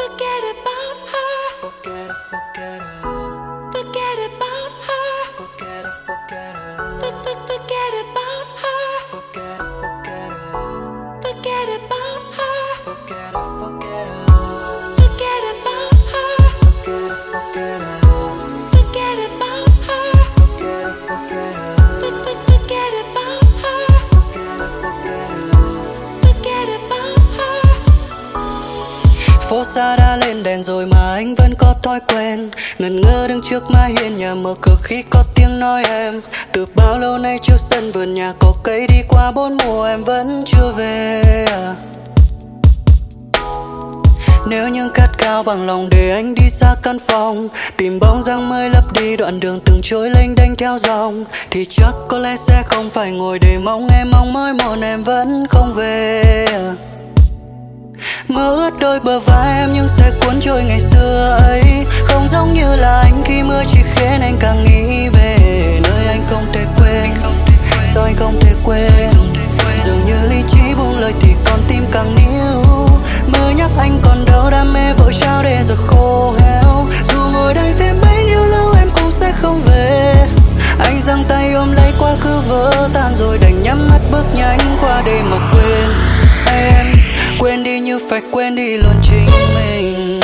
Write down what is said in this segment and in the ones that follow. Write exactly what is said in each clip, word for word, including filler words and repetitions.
Forget about her. Forget it, forget it. Forget about her. Forget it, forget it. Forget about her. Forget it, forget it. Forget about her. Forget it, forget it. Forget about her. Forget it, forget it. Forget about her. Forget it, forget it. Forget about her. Forget it, forget it. Forget about her. Phố xa đã lên đèn rồi mà anh vẫn có thói quen ngẩn ngơ đứng trước mái hiên nhà mở cửa khi có tiếng nói em. Từ bao lâu nay trước sân vườn nhà có cây đi qua bốn mùa em vẫn chưa về à. Nếu những cát cao bằng lòng để anh đi xa căn phòng, tìm bóng dáng mới lấp đi đoạn đường từng trôi lênh đênh theo dòng, thì chắc có lẽ sẽ không phải ngồi để mong em mong mỏi một em vẫn không về à. Mưa ướt đôi bờ vai em nhưng sẽ cuốn trôi ngày xưa ấy. Không giống như là anh khi mưa chỉ khiến anh càng nghĩ về nơi anh không thể quên. Sao anh không thể quên? Dường như lý trí buông lời thì con tim càng níu. Mơ nhắc anh còn đâu đam mê vội trao để giờ khô héo. Dù ngồi đây thêm bấy nhiêu lâu em cũng sẽ không về. Anh giang tay ôm lấy quá khứ vỡ tan rồi đành nhắm mắt bước nhanh qua để mà quên em. Quên đi như phải quên đi luôn chính mình.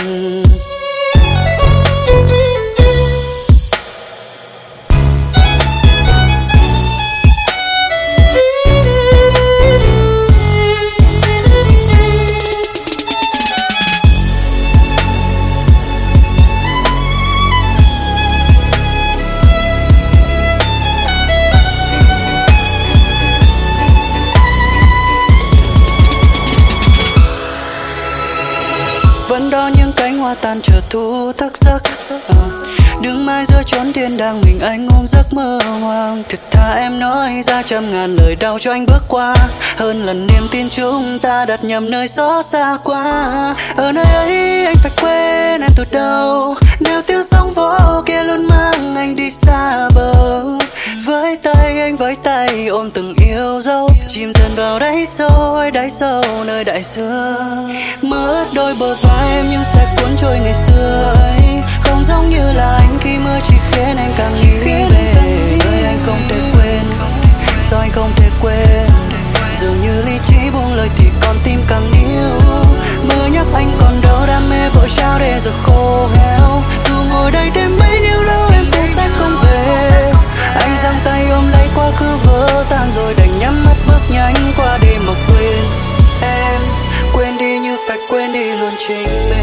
Vẫn đó những cánh hoa tàn chờ thu thức giấc à. Đứng mãi giữa chốn thiên đàng mình anh ôm giấc mơ hoang. Thật thà em nói ra trăm ngàn lời đau cho anh bước qua. Hơn lần niềm tin chúng ta đặt nhầm nơi xót xa quá. Ở nơi ấy anh phải quên em từ đâu. Nếu tiếng sóng vỗ kia luôn mang anh đi xa bờ. Với tay anh với tay ôm từng yêu dấu. Chìm dần vào đáy sâu ơi đáy sâu nơi đại dương. Mưa ướt đôi bờ vai em nhưng sẽ cuốn trôi ngày xưa ấy. Không giống như là anh khi mưa chỉ khiến anh càng nghĩ về nơi anh không thể quên. Sao anh không thể quên? Dường như lý trí buông lời thì con tim càng níu. Mơ nhắc anh còn đâu đam mê vội trao để giờ khô héo. Dù ngồi đây thêm bấy nhiêu lâu em cũng sẽ không về. Anh giang tay ôm lấy quá khứ vỡ tan rồi đành nhắm mắt bước nhanh qua để mà quên em. Quên đi như phải quên đi luôn chính mình.